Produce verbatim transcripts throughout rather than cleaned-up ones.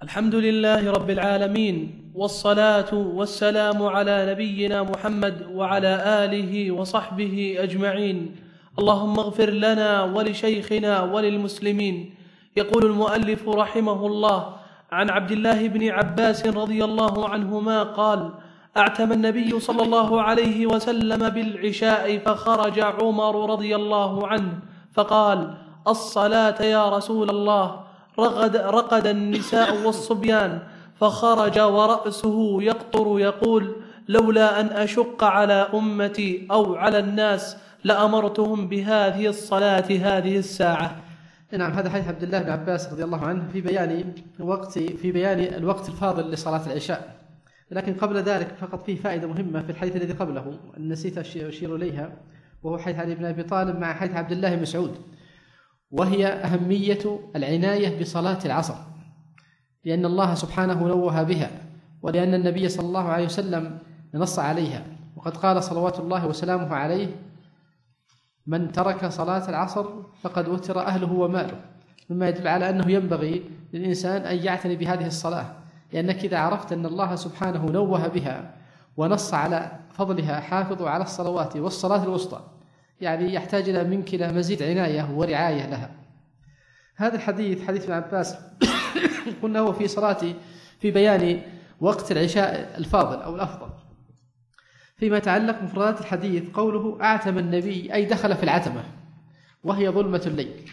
الحمد لله رب العالمين، والصلاة والسلام على نبينا محمد وعلى آله وصحبه أجمعين. اللهم اغفر لنا ولشيخنا وللمسلمين. يقول المؤلف رحمه الله: عن عبد الله بن عباس رضي الله عنهما قال: أعتم النبي صلى الله عليه وسلم بالعشاء فخرج عمر رضي الله عنه فقال: الصلاة يا رسول الله. رقد, رقد النساء والصبيان، فخرج ورأسه يقطر يقول: لولا أن أشق على أمتي أو على الناس لأمرتهم بهذه الصلاة هذه الساعة. نعم، هذا حديث عبد الله بن عباس رضي الله عنه في بيان وقت في بيان الوقت الفاضل لصلاة العشاء. لكن قبل ذلك فقط فيه فائدة مهمة في الحديث الذي قبله نسيت أشير إليها، وهو حديث علي بن أبي طالب مع حديث عبد الله بن مسعود، وهي أهمية العناية بصلاة العصر، لأن الله سبحانه نوه بها، ولأن النبي صلى الله عليه وسلم نص عليها، وقد قال صلوات الله وسلامه عليه: من ترك صلاة العصر فقد وتر أهله وماله، مما يدل على أنه ينبغي للإنسان أن يعتني بهذه الصلاة، لأنك إذا عرفت أن الله سبحانه نوه بها ونص على فضلها: حافظوا على الصلوات والصلاة الوسطى، يعني يحتاج إلى منك إلى مزيد عناية ورعاية لها. هذا الحديث حديث ابن عباس قلنا هو في صلاة في بيان وقت العشاء الفاضل أو الأفضل. فيما يتعلق بمفردات الحديث قوله: أعتم النبي، أي دخل في العتمة، وهي ظلمة الليل،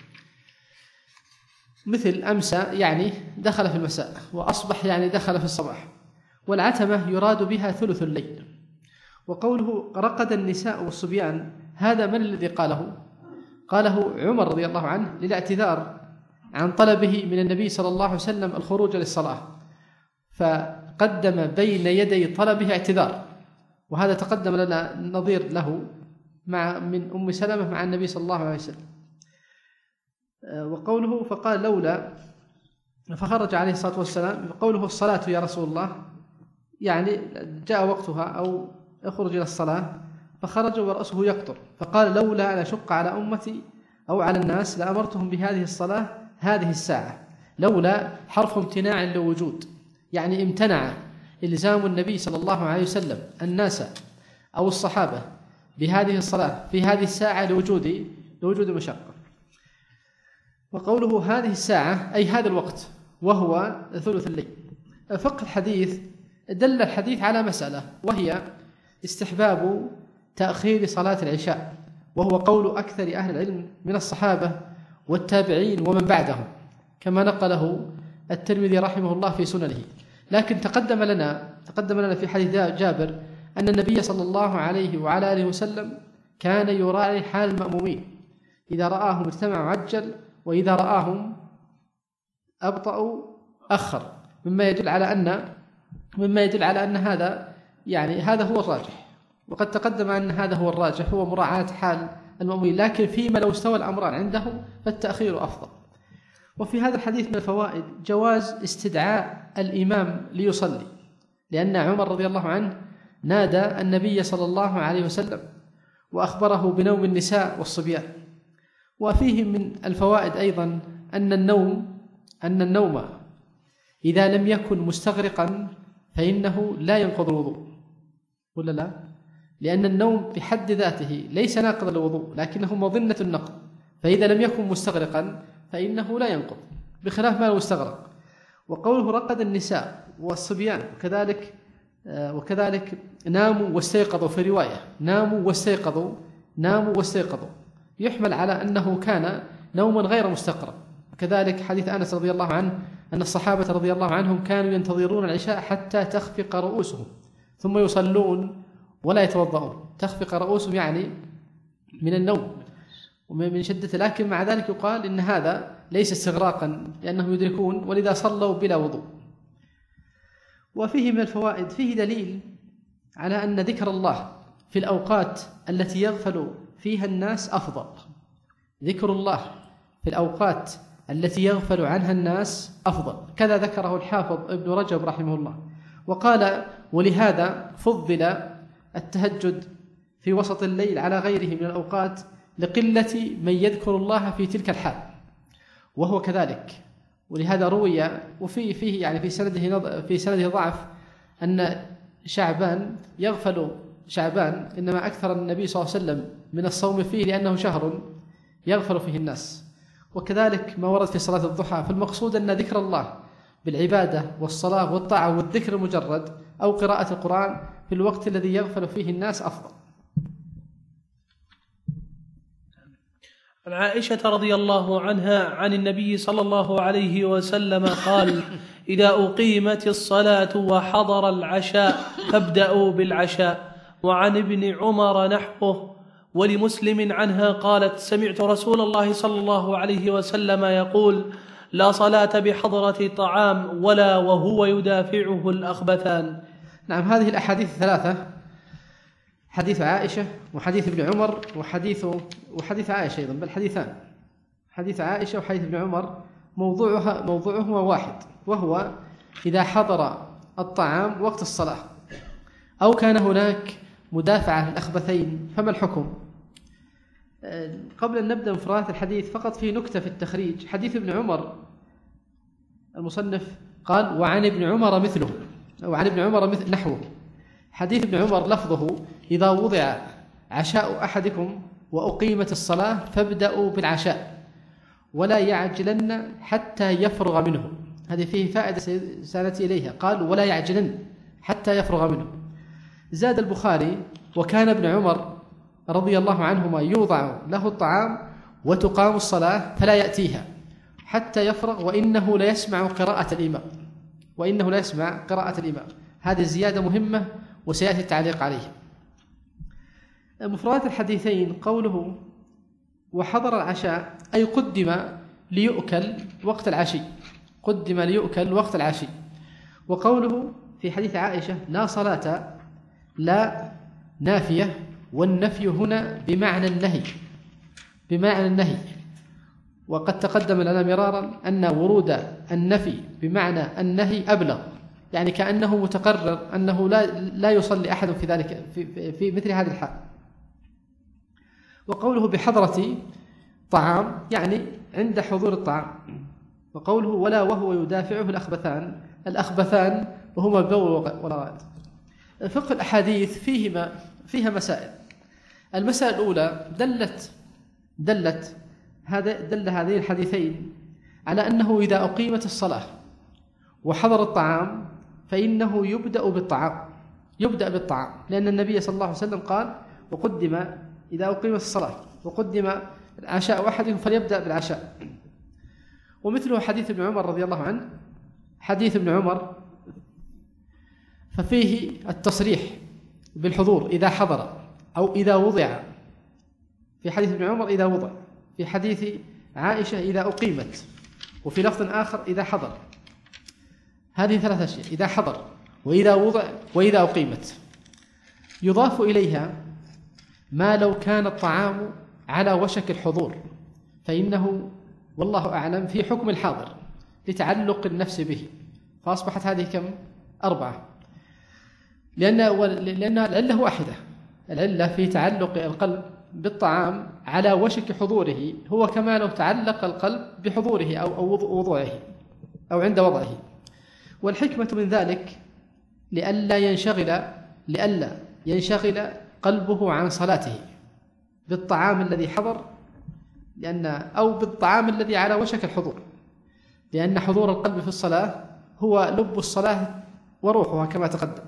مثل أمسى يعني دخل في المساء، وأصبح يعني دخل في الصباح، والعتمة يراد بها ثلث الليل. وقوله: رقد النساء والصبيان، هذا من الذي قاله؟ قاله عمر رضي الله عنه للاعتذار عن طلبه من النبي صلى الله عليه وسلم الخروج للصلاة، فقدم بين يدي طلبه اعتذار، وهذا تقدم لنا نظير له مع من أم سلمة مع النبي صلى الله عليه وسلم. وقوله: فقال لولا، فخرج عليه الصلاة والسلام. قوله: الصلاة يا رسول الله، يعني جاء وقتها أو اخرج إلى الصلاة، فخرج ورأسه يقطر، فقال: لولا أن أشق على أمتي أو على الناس لأمرتهم بهذه الصلاة هذه الساعة. لولا حرف امتناع لوجود، يعني امتنع إلزام النبي صلى الله عليه وسلم الناس أو الصحابة بهذه الصلاة في هذه الساعة لوجود لوجود مشقة. وقوله: هذه الساعة أي هذا الوقت، وهو ثلث الليل. فقه الحديث دل الحديث على مسألة، وهي استحباب تأخير صلاة العشاء، وهو قول أكثر أهل العلم من الصحابة والتابعين ومن بعدهم، كما نقله الترمذي رحمه الله في سننه. لكن تقدم لنا تقدم لنا في حديث جابر أن النبي صلى الله عليه وعلى آله وسلم كان يراعي حال المأمومين، إذا رآهم اجتمعوا عجل، وإذا رآهم أبطأوا أخر، مما يدل على أن مما يدل على أن هذا يعني هذا هو الراجح، وقد تقدم أن هذا هو الراجح، هو مراعاة حال المأمومين. لكن فيما لو استوى الأمران عنده فالتأخير أفضل. وفي هذا الحديث من الفوائد جواز استدعاء الإمام ليصلي، لأن عمر رضي الله عنه نادى النبي صلى الله عليه وسلم وأخبره بنوم النساء والصبيان. وفيه من الفوائد أيضا أن النوم أن النوم إذا لم يكن مستغرقا فإنه لا ينقض الوضوء، ولا لا؟ لأن النوم بحد ذاته ليس ناقض الوضوء، لكنه مظنة النقض، فإذا لم يكن مستغرقا فإنه لا ينقض، بخلاف ما لو استغرق. وقوله: رقد النساء والصبيان، وكذلك وكذلك ناموا واستيقظوا، في رواية ناموا واستيقظوا ناموا واستيقظوا، يحمل على أنه كان نوما غير مستقر. كذلك حديث أنس رضي الله عنه أن الصحابة رضي الله عنهم كانوا ينتظرون العشاء حتى تخفق رؤوسهم ثم يصلون ولا يتوضؤون. تخفق رؤوسهم يعني من النوم ومن شدة، لكن مع ذلك يقال إن هذا ليس استغراقا لأنهم يدركون، ولذا صلوا بلا وضوء. وفيه من الفوائد فيه دليل على أن ذكر الله في الأوقات التي يغفل فيها الناس أفضل. ذكر الله في الأوقات التي يغفل عنها الناس أفضل، كذا ذكره الحافظ ابن رجب رحمه الله. وقال: ولهذا فضل التهجد في وسط الليل على غيره من الأوقات لقلة من يذكر الله في تلك الحال، وهو كذلك. ولهذا روي وفي فيه يعني في سنده في سنده ضعف أن شعبان يغفل شعبان إنما أكثر النبي صلى الله عليه وسلم من الصوم فيه لأنه شهر يغفل فيه الناس. وكذلك ما ورد في صلاة الضحى، فالمقصود أن ذكر الله بالعبادة والصلاة والطاعة والذكر المجرد أو قراءة القرآن في الوقت الذي يغفل فيه الناس أفضل. عن عائشة رضي الله عنها عن النبي صلى الله عليه وسلم قال: إذا أقيمت الصلاة وحضر العشاء فابدأوا بالعشاء. وعن ابن عمر نحوه. ولمسلم عنها قالت: سمعت رسول الله صلى الله عليه وسلم يقول: لا صلاة بحضرة طعام ولا وهو يدافعه الأخبثان. نعم، هذه الأحاديث الثلاثة، حديث عائشة وحديث ابن عمر وحديث وحديث عائشة أيضا، بل حديثان، حديث عائشة وحديث ابن عمر، موضوعها موضوعهما واحد، وهو إذا حضر الطعام وقت الصلاة أو كان هناك مدافعة للأخبثين فما الحكم؟ قبل أن نبدأ مفردات الحديث فقط في نكتة في التخريج. حديث ابن عمر المصنف قال: وعن ابن عمر مثله، وعن ابن عمر مثل نحوه. حديث ابن عمر لفظه: إذا وضع عشاء أحدكم وأقيمت الصلاة فابدأوا بالعشاء ولا يعجلن حتى يفرغ منه. هذه فيه فائدة سألت إليها، قال: ولا يعجلن حتى يفرغ منه. زاد البخاري: وكان ابن عمر رضي الله عنهما يوضع له الطعام وتقام الصلاة فلا يأتيها حتى يفرغ وإنه لا يسمع قراءة الإمام وإنه لا يسمع قراءة الإمام. هذه زيادة مهمة وسيأتي التعليق عليها. مفردات الحديثين: قوله وحضر العشاء أي قدم ليؤكل وقت العشي، قدم ليؤكل وقت العشي. وقوله في حديث عائشة: لا صلاة، لا نافية، والنفي هنا بمعنى النهي، بمعنى النهي. وقد تقدم لنا مرارا أن ورود النفي بمعنى النهي أبلغ، يعني كأنه متقرر أنه لا لا يصلي أحد في ذلك في, في مثل هذه الحال. وقوله بحضرة طعام يعني عند حضور الطعام. وقوله ولا وهو يدافعه الأخبثان، الأخبثان وهما البول والغائط. فقه الأحاديث فيهما فيها مسائل. المسألة الأولى دلت دلت هذا دل هذين الحديثين على أنه إذا أقيمت الصلاة وحضر الطعام فإنه يبدأ بالطعام، يبدأ بالطعام، لأن النبي صلى الله عليه وسلم قال: وقدم إذا أقيمت الصلاة وقدم عشاء أحدكم فليبدأ بالعشاء. ومثله حديث ابن عمر رضي الله عنه، حديث ابن عمر ففيه التصريح بالحضور إذا حضر أو إذا وضع، في حديث ابن عمر إذا وضع، في حديث عائشة إذا أقيمت، وفي لفظ آخر إذا حضر. هذه ثلاثة أشياء: إذا حضر وإذا وضع وإذا أقيمت. يضاف إليها ما لو كان الطعام على وشك الحضور فإنه والله أعلم في حكم الحاضر لتعلق النفس به، فأصبحت هذه كم؟ أربعة، لأن لأن العلة واحدة. العلة في تعلق القلب بالطعام على وشك حضوره هو كما لو تعلق القلب بحضوره أو أو وضعه أو عند وضعه. والحكمة من ذلك لئلا ينشغل لئلا ينشغل قلبه عن صلاته بالطعام الذي حضر، لأن أو بالطعام الذي على وشك الحضور، لأن حضور القلب في الصلاة هو لب الصلاة وروحها كما تقدم.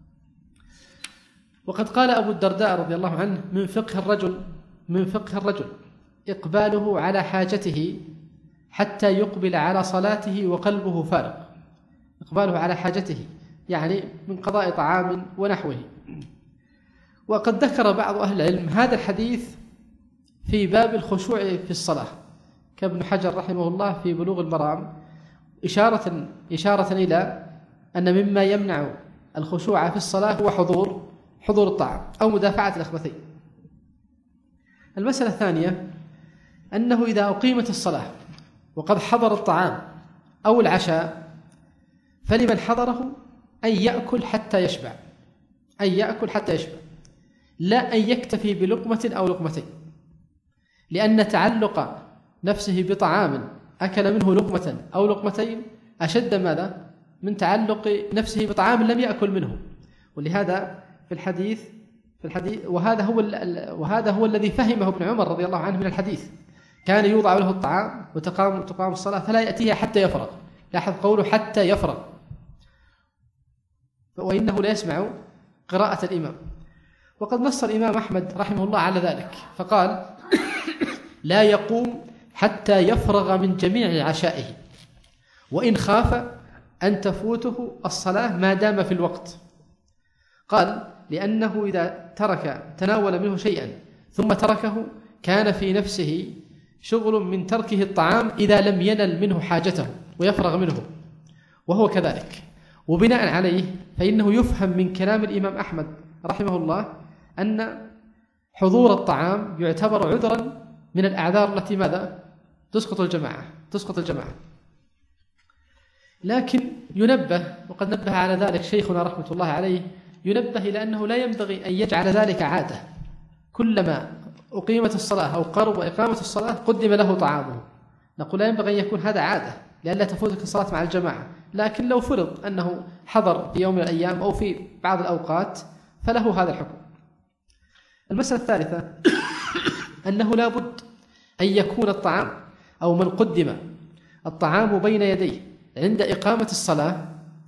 وقد قال أبو الدرداء رضي الله عنه: من فقه الرجل من فقه الرجل إقباله على حاجته حتى يقبل على صلاته وقلبه فارغ. إقباله على حاجته يعني من قضاء طعام ونحوه. وقد ذكر بعض أهل العلم هذا الحديث في باب الخشوع في الصلاة، كابن حجر رحمه الله في بلوغ المرام، إشارة إشارة إلى أن مما يمنع الخشوع في الصلاة هو حضور حضور الطعام أو مدافعة الأخبثين. المسألة الثانية أنه إذا أقيمت الصلاة وقد حضر الطعام أو العشاء فلمن حضره أن يأكل حتى يشبع، أن يأكل حتى يشبع، لا أن يكتفي بلقمة أو لقمتين، لأن تعلق نفسه بطعام أكل منه لقمة أو لقمتين أشد ماذا؟ من تعلق نفسه بطعام لم يأكل منه. ولهذا في الحديث في الحديث وهذا هو وهذا هو الذي فهمه ابن عمر رضي الله عنه من الحديث. كان يوضع له الطعام وتقام تقام الصلاة فلا يأتيها حتى يفرغ. لاحظ قوله حتى يفرغ، وإنه لا يسمع قراءة الإمام. وقد نص الإمام أحمد رحمه الله على ذلك فقال: لا يقوم حتى يفرغ من جميع عشائه، وإن خاف أن تفوته الصلاة ما دام في الوقت. قال: لأنه إذا ترك تناول منه شيئا ثم تركه كان في نفسه شغل من تركه الطعام إذا لم ينل منه حاجته ويفرغ منه، وهو كذلك. وبناء عليه فإنه يفهم من كلام الإمام أحمد رحمه الله أن حضور الطعام يعتبر عذرا من الأعذار التي ماذا؟ تسقط الجماعة تسقط الجماعة. لكن ينبه، وقد نبه على ذلك شيخنا رحمة الله عليه، ينبه إلى أنه لا ينبغي أن يجعل ذلك عادة. كلما أقيمت الصلاة أو قرب إقامة الصلاة قدم له طعامه. نقول لا ينبغي أن يكون هذا عادة لئلا تفوتك الصلاة مع الجماعة. لكن لو فرض أنه حضر في يوم من الأيام أو في بعض الأوقات فله هذا الحكم. المسألة الثالثة أنه لا بد أن يكون الطعام أو من قدم الطعام بين يديه عند إقامة الصلاة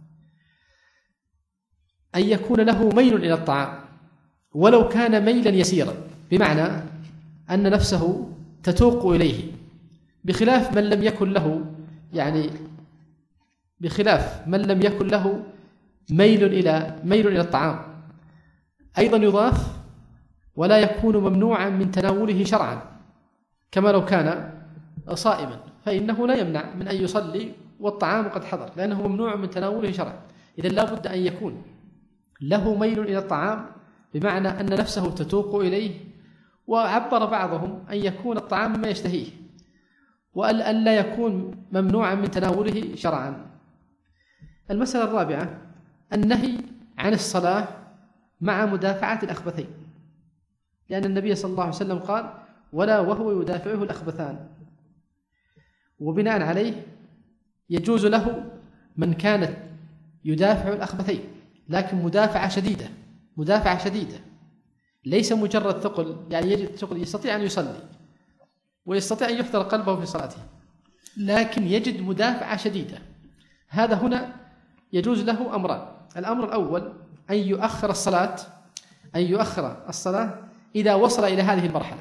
أن يكون له ميل إلى الطعام ولو كان ميلا يسيرا، بمعنى أن نفسه تتوق إليه، بخلاف من لم يكن له يعني بخلاف من لم يكن له ميل إلى ميل إلى الطعام. أيضا يضاف: ولا يكون ممنوعا من تناوله شرعا، كما لو كان صائما فإنه لا يمنع من أن يصلي والطعام قد حضر، لأنه ممنوع من تناوله شرعا. إذن لا بد أن يكون له ميل إلى الطعام، بمعنى أن نفسه تتوق إليه. وعبر بعضهم أن يكون الطعام مما يشتهيه، وأن لا يكون ممنوعا من تناوله شرعا. المسألة الرابعة النهي عن الصلاة مع مدافعة الأخبثين، لأن النبي صلى الله عليه وسلم قال: ولا وهو يدافعه الأخبثان. وبناء عليه يجوز له من كانت يدافع الأخبثين، لكن مدافعة شديدة مدافعة شديدة ليس مجرد ثقل، يعني يجد ثقل يستطيع أن يصلي ويستطيع أن يحضر قلبه في صلاته، لكن يجد مدافعة شديدة. هذا هنا يجوز له أمران. الأمر الأول أن يؤخر الصلاة أن يؤخر الصلاة إذا وصل إلى هذه المرحلة،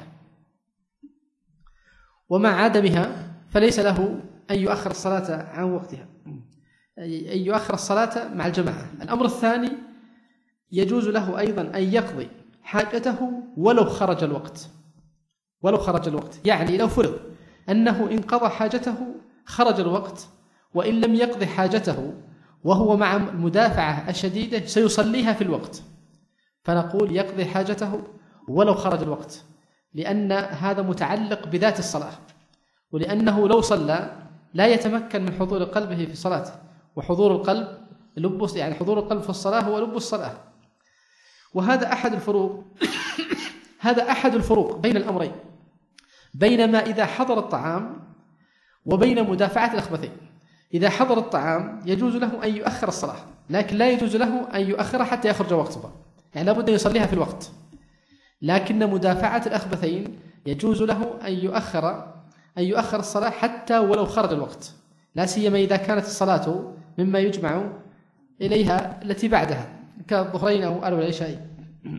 ومع عدمها فليس له أن يؤخر الصلاة عن وقتها، أن يؤخر الصلاة مع الجماعة. الأمر الثاني يجوز له أيضا أن يقضي حاجته ولو خرج الوقت ولو خرج الوقت يعني لو فرض أنه إن قضى حاجته خرج الوقت، وإن لم يقضي حاجته وهو مع المدافعة الشديدة سيصليها في الوقت، فنقول يقضي حاجته ولو خرج الوقت، لأن هذا متعلق بذات الصلاة، ولأنه لو صلى لا يتمكن من حضور قلبه في صلاته، وحضور القلب لب يعني حضور القلب في الصلاة هو لب الصلاة. وهذا أحد الفروق هذا أحد الفروق بين الأمرين، بينما إذا حضر الطعام وبين مدافعة الأخبثين. إذا حضر الطعام يجوز له أن يؤخر الصلاة، لكن لا يجوز له أن يؤخرها حتى يخرج وقتها، يعني لابد أن يصليها في الوقت. لكن مدافعة الأخبثين يجوز له أن يؤخر أن يؤخر الصلاة حتى ولو خرج الوقت، لا سيما إذا كانت الصلاة مما يجمع إليها التي بعدها كالظهرين أو العشاء.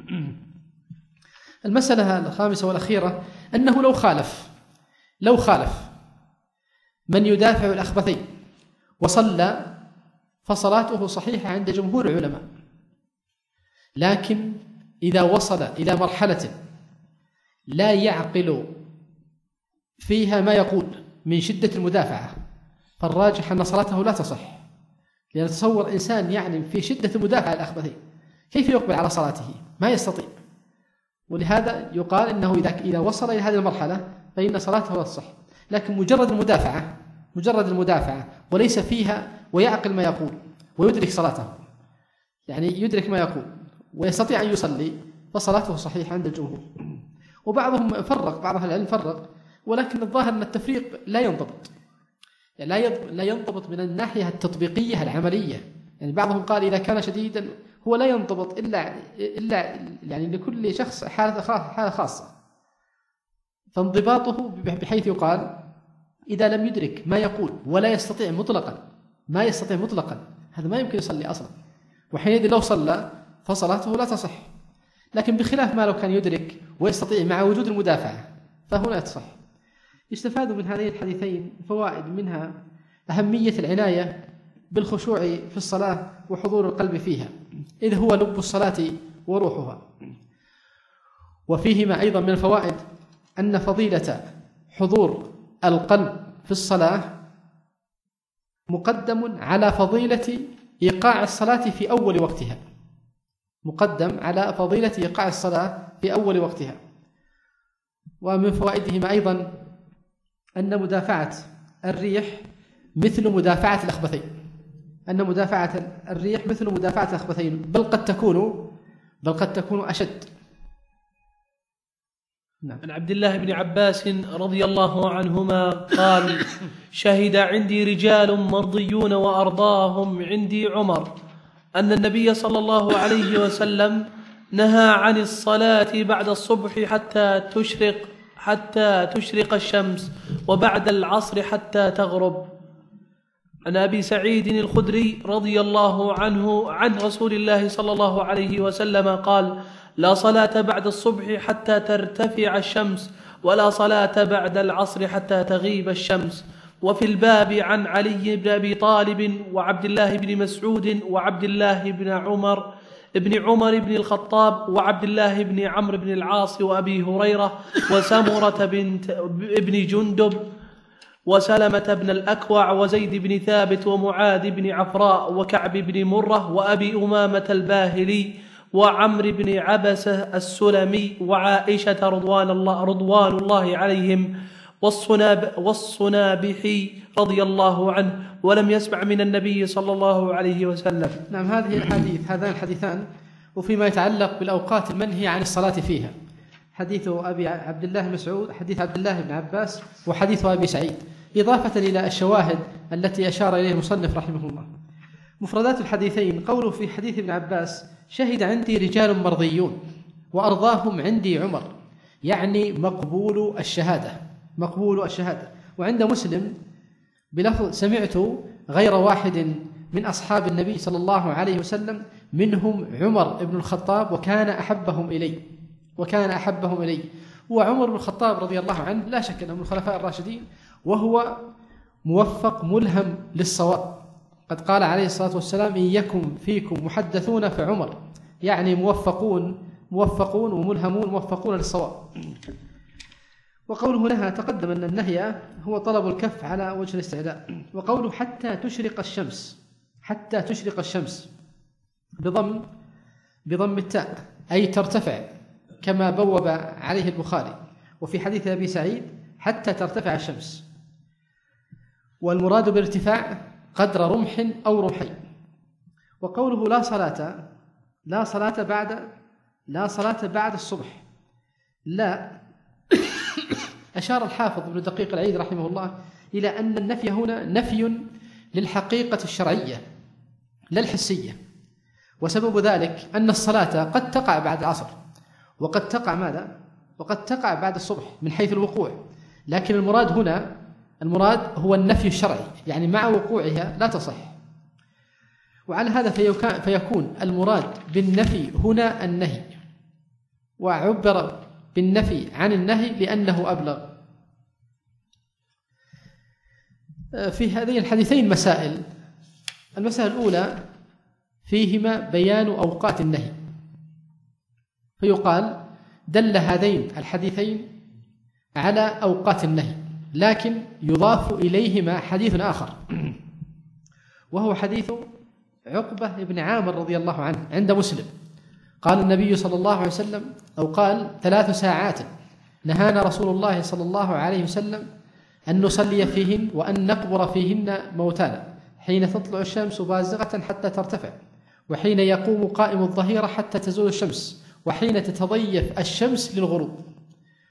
المسألة الخامسة والأخيرة أنه لو خالف لو خالف من يدافع الأخبثين وصلى فصلاته صحيحة عند جمهور العلماء، لكن إذا وصل إلى مرحلة لا يعقل فيها ما يقول من شدة المدافعة فالراجح أن صلاته لا تصح، لأن تصور إنسان يعني في شدة المدافعة الأخبثين كيف يقبل على صلاته؟ ما يستطيع. ولهذا يقال إنه إذا إذا وصل إلى هذه المرحلة فإن صلاته لا تصح. لكن مجرد المدافعة مجرد المدافعة وليس فيها ويعقل ما يقول ويدرك صلاته، يعني يدرك ما يقول ويستطيع أن يصلي، فصلاته صحيحة عند الجمهور. وبعضهم فرق بعض أهل العلم فرق، ولكن الظاهر أن التفريق لا ينضبط يعني لا ينضبط من الناحية التطبيقية العملية. يعني بعضهم قال إذا كان شديدا هو لا ينضبط إلا إلا يعني لكل شخص حالة حالة خاصة، فانضباطه بحيث يقال إذا لم يدرك ما يقول ولا يستطيع مطلقا ما يستطيع مطلقا هذا ما يمكن يصلي أصلا، وحينئذ لو صلى فصلاته لا تصح. لكن بخلاف ما لو كان يدرك ويستطيع مع وجود المدافعة فهنا تصح. يستفاد من هذين الحديثين فوائد، منها أهمية العناية بالخشوع في الصلاة وحضور القلب فيها، إذ هو لب الصلاة وروحها. وفيهما أيضا من الفوائد أن فضيلة حضور القلب في الصلاة مقدم على فضيلة إيقاع الصلاة في أول وقتها، مقدم على فضيلة إيقاع الصلاة في أول وقتها. ومن فوائدهما أيضا أن مدافعة الريح مثل مدافعة الأخبثين، أن مدافعة الريح مثل مدافعة الأخبثين، بل قد تكون بل قد تكون أشد. نعم. عن عبد الله بن عباس رضي الله عنهما قال: شهد عندي رجال مرضيون وأرضاهم عندي عمر أن النبي صلى الله عليه وسلم نهى عن الصلاة بعد الصبح حتى تشرق حتى تشرق الشمس، وبعد العصر حتى تغرب. عن أبي سعيد الخدري رضي الله عنه عن رسول الله صلى الله عليه وسلم قال: لا صلاة بعد الصبح حتى ترتفع الشمس، ولا صلاة بعد العصر حتى تغيب الشمس. وفي الباب عن علي بن أبي طالب وعبد الله بن مسعود وعبد الله بن عمر ابن عمر بن الخطاب وعبد الله بن عمرو بن العاص وأبي هريرة وسمرة بنت ابن جندب وسلمة بن الأكوع وزيد بن ثابت ومعاذ بن عفراء وكعب بن مرة وأبي أمامة الباهلي وعمر بن عبسة السلمي وعائشة رضوان الله, رضوان الله عليهم والصناب والصنابحي رضي الله عنه، ولم يسمع من النبي صلى الله عليه وسلم. نعم، هذه الحديث هذان الحديثان وفيما يتعلق بالأوقات المنهي عن الصلاة فيها، حديث أبي عبد الله مسعود، حديث عبد الله بن عباس، وحديث أبي سعيد، إضافة إلى الشواهد التي أشار إليه المصنف رحمه الله. مفردات الحديثين: قوله في حديث ابن عباس: شهد عندي رجال مرضيون وأرضاهم عندي عمر، يعني مقبول الشهادة مقبول الشهادة. وعند مسلم بلفظ: سمعت غير واحد من أصحاب النبي صلى الله عليه وسلم منهم عمر بن الخطاب وكان أحبهم إلي وكان أحبهم إلي وعمر بن الخطاب رضي الله عنه لا شك أنه من الخلفاء الراشدين، وهو موفق ملهم للصواب. قد قال عليه الصلاة والسلام: إن يكن فيكم محدثون فعمر، يعني موفقون موفقون وملهمون موفقون للصواب. وقوله نهى تقدم أن النهي هو طلب الكف على وجه الاستعلاء. وقوله حتى تشرق الشمس حتى تشرق الشمس بضم بضم التاء أي ترتفع، كما بوب عليه البخاري. وفي حديث أبي سعيد: حتى ترتفع الشمس. والمراد بالارتفاع قدر رمح أو رمحين. وقوله لا صلاة لا صلاة بعد لا صلاة بعد الصبح، لا أشار الحافظ ابن دقيق العيد رحمه الله إلى أن النفي هنا نفي للحقيقة الشرعية لا الحسية، وسبب ذلك أن الصلاة قد تقع بعد العصر، وقد تقع ماذا؟ وقد تقع بعد الصبح من حيث الوقوع، لكن المراد هنا المراد هو النفي الشرعي، يعني مع وقوعها لا تصح. وعلى هذا فيكون المراد بالنفي هنا النهي، وعبر بالنفي عن النهي لأنه أبلغ. في هذين الحديثين مسائل. المسألة الأولى فيهما بيان أوقات النهي، فيقال دل هذين الحديثين على أوقات النهي، لكن يضاف إليهما حديث آخر وهو حديث عقبة بن عامر رضي الله عنه عند مسلم. قال النبي صلى الله عليه وسلم أو قال: ثلاث ساعات نهانا رسول الله صلى الله عليه وسلم أن نصلي فيهن وأن نقبر فيهن موتانا، حين تطلع الشمس بازغة حتى ترتفع، وحين يقوم قائم الظهيرة حتى تزول الشمس، وحين تتضيف الشمس للغروب.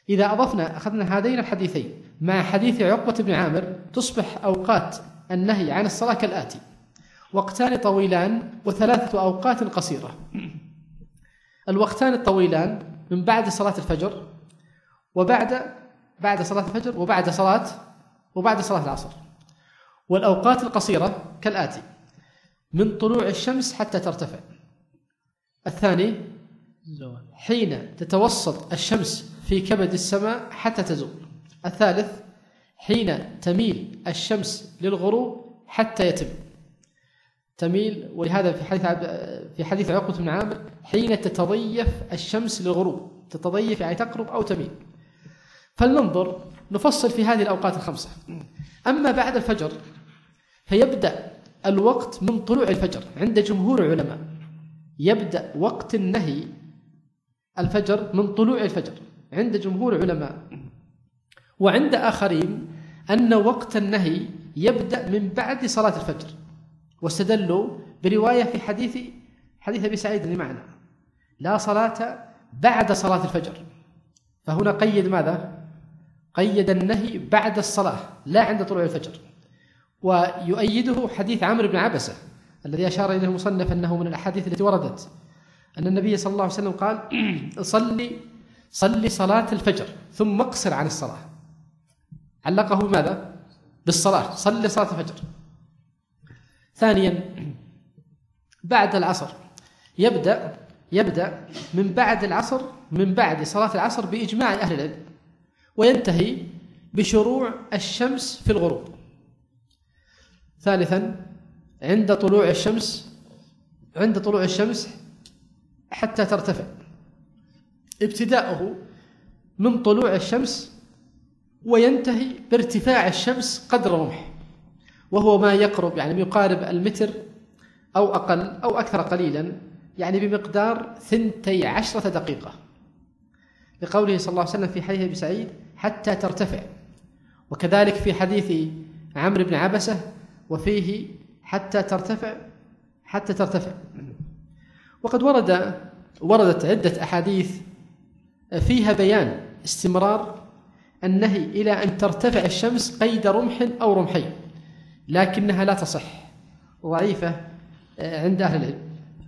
إذا أضفنا أخذنا هذين الحديثين مع حديث عقبة بن عامر تصبح أوقات النهي عن الصلاة كالآتي: وقتان طويلان وثلاثة أوقات قصيرة. الوقتان الطويلان من بعد صلاة الفجر وبعد بعد صلاة الفجر وبعد صلاة وبعد صلاة العصر. والأوقات القصيرة كالآتي: من طلوع الشمس حتى ترتفع. الثاني حين تتوسط الشمس في كبد السماء حتى تزول. الثالث حين تميل الشمس للغروب حتى يتم تميل. ولهذا في حديث في حديث عقبة بن عامر حين تتضيف الشمس للغروب، تتضيف يعني تقرب أو تميل. فلننظر نفصل في هذه الأوقات الخمسة. أما بعد الفجر فيبدأ الوقت من طلوع الفجر عند جمهور العلماء، يبدأ وقت النهي الفجر من طلوع الفجر عند جمهور العلماء، وعند آخرين أن وقت النهي يبدأ من بعد صلاة الفجر، واستدلوا برواية في حديث حديث أبي سعيد اللي معنا: لا صلاة بعد صلاة الفجر. فهنا قيد ماذا؟ قيد النهي بعد الصلاة لا عند طلوع الفجر. ويؤيده حديث عمرو بن عبسة الذي أشار إليه المصنف أنه من الأحاديث التي وردت أن النبي صلى الله عليه وسلم قال: صلي صلي صلاة الفجر ثم اقصر عن الصلاة. علقه بماذا؟ بالصلاة، صلي صلاة الفجر. ثانيا بعد العصر يبدأ يبدأ من بعد العصر من بعد صلاة العصر بإجماع أهل العلم، وينتهي بشروع الشمس في الغروب. ثالثا عند طلوع الشمس عند طلوع الشمس حتى ترتفع، ابتداؤه من طلوع الشمس وينتهي بارتفاع الشمس قدر رمح، وهو ما يقرب يعني يقارب المتر أو أقل أو أكثر قليلا، يعني بمقدار ثنتي عشرة دقيقة، لقوله صلى الله عليه وسلم في حديث أبي سعيد: حتى ترتفع. وكذلك في حديث عمرو بن عبسة وفيه حتى ترتفع حتى ترتفع. وقد ورد وردت عدة أحاديث فيها بيان استمرار النهي إلى أن ترتفع الشمس قيد رمح أو رمحين، لكنها لا تصح، ضعيفة عند أهل العلم،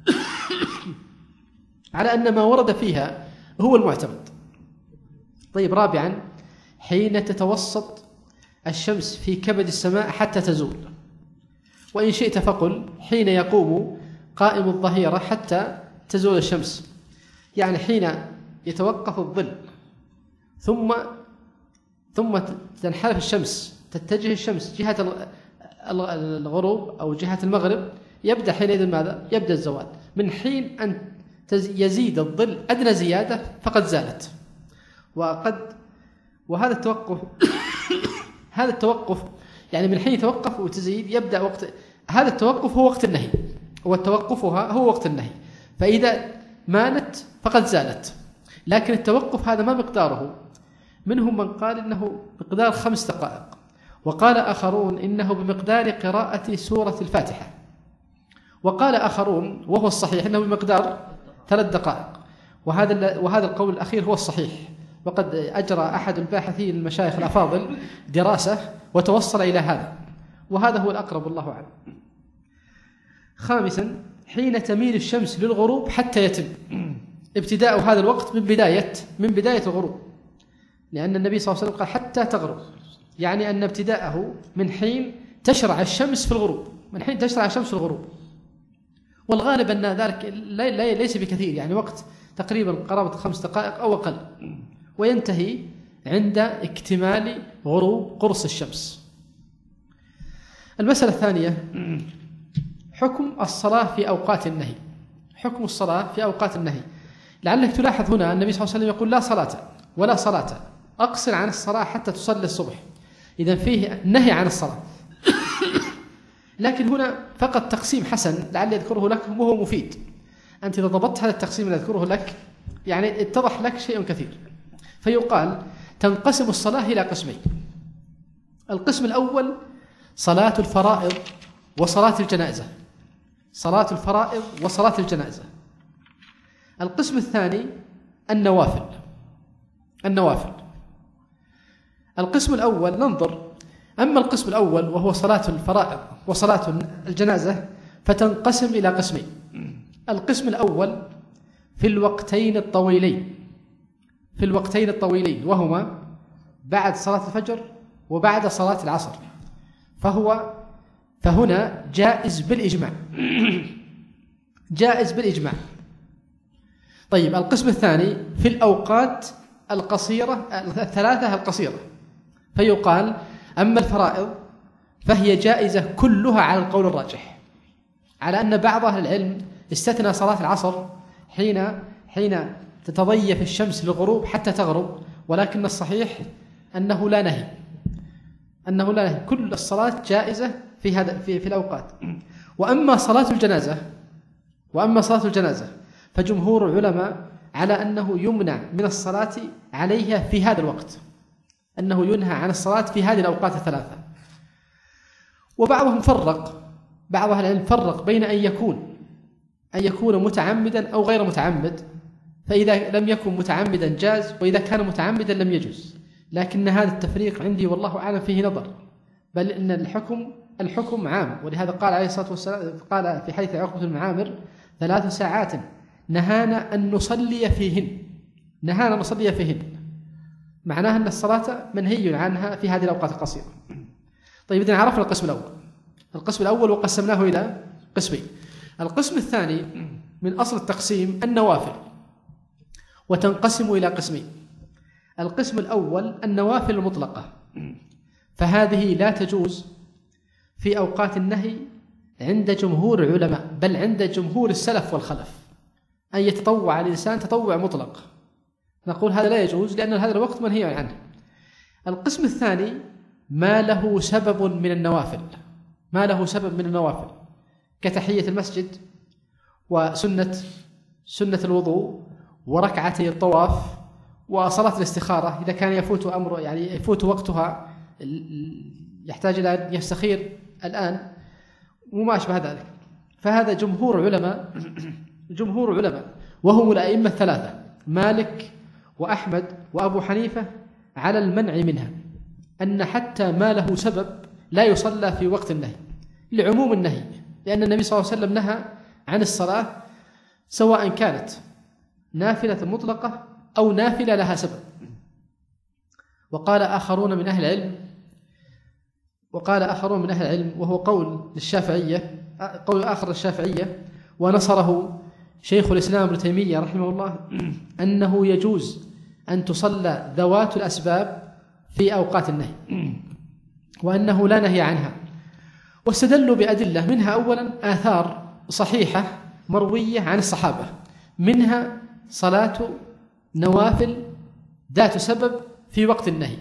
على أن ما ورد فيها هو المعتمد. طيب، رابعا حين تتوسط الشمس في كبد السماء حتى تزول، وإن شئت فقل حين يقوم قائم الظهيرة حتى تزول الشمس، يعني حين يتوقف الظل ثم ثم تنحرف الشمس، تتجه الشمس جهة الغروب أو جهة المغرب، يبدأ حينئذ ماذا؟ يبدأ الزوال. من حين أن يزيد الظل أدنى زيادة فقد زالت. وقد وهذا التوقف هذا التوقف يعني من حين يتوقف وتزيد يبدأ وقت هذا التوقف هو وقت النهي، وتوقفها هو وقت النهي، فإذا مالت فقد زالت. لكن التوقف هذا ما مقداره؟ منهم من قال إنه مقدار خمس دقائق، وقال آخرون إنه بمقدار قراءة سورة الفاتحة، وقال آخرون وهو الصحيح إنه بمقدار ثلاث دقائق، وهذا وهذا القول الأخير هو الصحيح. وقد أجرى أحد الباحثين المشايخ الأفاضل دراسة وتوصل إلى هذا، وهذا هو الأقرب والله أعلم. خامسا حين تميل الشمس للغروب حتى يتم، ابتداء هذا الوقت من بداية من بداية الغروب، لأن النبي صلى الله عليه وسلم قال حتى تغرب، يعني أن ابتداءه من حين تشرع الشمس في الغروب، من حين تشرع الشمس في الغروب. والغالب أن ذلك ليس بكثير، يعني وقت تقريبا قرابة خمس دقائق أو أقل، وينتهي عند اكتمال غروب قرص الشمس. المسألة الثانية حكم الصلاة في أوقات النهي. حكم الصلاة في أوقات النهي، لعلك تلاحظ هنا النبي صلى الله عليه وسلم يقول لا صلاة ولا صلاة، أقصر عن الصلاة حتى تصلي الصبح، إذن فيه نهي عن الصلاة. لكن هنا فقط تقسيم حسن لعل أذكره لك وهو مفيد. أنت إذا ضبطت هذا التقسيم اللي أذكره لك يعني اتضح لك شيء كثير. فيقال تنقسم الصلاة إلى قسمين: القسم الأول صلاة الفرائض وصلاة الجنائزة، صلاة الفرائض وصلاة الجنائزة. القسم الثاني النوافل النوافل القسم الأول ننظر. أما القسم الأول وهو صلاة الفرائض وصلاة الجنازة فتنقسم إلى قسمين. القسم الأول في الوقتين الطويلين في الوقتين الطويلين وهما بعد صلاة الفجر وبعد صلاة العصر، فهو فهنا جائز بالإجماع جائز بالإجماع. طيب القسم الثاني في الأوقات القصيرة الثلاثة القصيرة، فيقال أما الفرائض فهي جائزة كلها على القول الراجح، على أن بعض أهل العلم استثنى صلاة العصر حين حين تتضيف الشمس للغروب حتى تغرب، ولكن الصحيح أنه لا نهي أنه لا نهي كل الصلاة جائزة في هذا في, في الأوقات. وأما صلاة الجنازة وأما صلاة الجنازة فجمهور العلماء على أنه يمنع من الصلاة عليها في هذا الوقت، أنه ينهى عن الصلاة في هذه الأوقات الثلاثة. وبعضهم فرق بعض أهل العلم فرق بين أن يكون أن يكون متعمدا أو غير متعمد، فإذا لم يكن متعمدا جاز، وإذا كان متعمدا لم يجوز. لكن هذا التفريق عندي والله أعلم فيه نظر، بل إن الحكم الحكم عام، ولهذا قال عليه الصلاة والسلام قال في حديث عقبة بن عامر ثلاث ساعات نهانا أن نصلي فيهن نهانا نصلي فيهن معناها أن الصلاة منهي عنها في هذه الأوقات القصيرة. طيب إذن عرفنا القسم الأول القسم الأول وقسمناه إلى قسمين. القسم الثاني من أصل التقسيم النوافل، وتنقسم إلى قسمين. القسم الأول النوافل المطلقة، فهذه لا تجوز في أوقات النهي عند جمهور العلماء، بل عند جمهور السلف والخلف، أن يتطوع الإنسان تطوع مطلق، نقول هذا لا يجوز لأن هذا الوقت منهي عنه. القسم الثاني ما له سبب من النوافل ما له سبب من النوافل كتحية المسجد وسنة سنة الوضوء وركعتي الطواف وصلاة الاستخارة إذا كان يفوت أمر يعني يفوت وقتها يحتاج إلى أن يستخير الآن وما أشبه ذلك. فهذا جمهور علماء جمهور علماء وهم الأئمة الثلاثة مالك وأحمد وأبو حنيفة على المنع منها، أن حتى ما له سبب لا يصلى في وقت النهي لعموم النهي، لأن النبي صلى الله عليه وسلم نهى عن الصلاة سواء كانت نافلة مطلقة أو نافلة لها سبب. وقال آخرون من أهل العلم وقال آخرون من أهل العلم وهو قول للشافعية قول آخر للشافعية ونصره شيخ الإسلام ابن تيمية رحمه الله، أنه يجوز أن تصلى ذوات الأسباب في أوقات النهي وأنه لا نهي عنها، واستدلوا بأدلة منها أولا آثار صحيحة مروية عن الصحابة، منها صلاة نوافل ذات سبب في وقت النهي.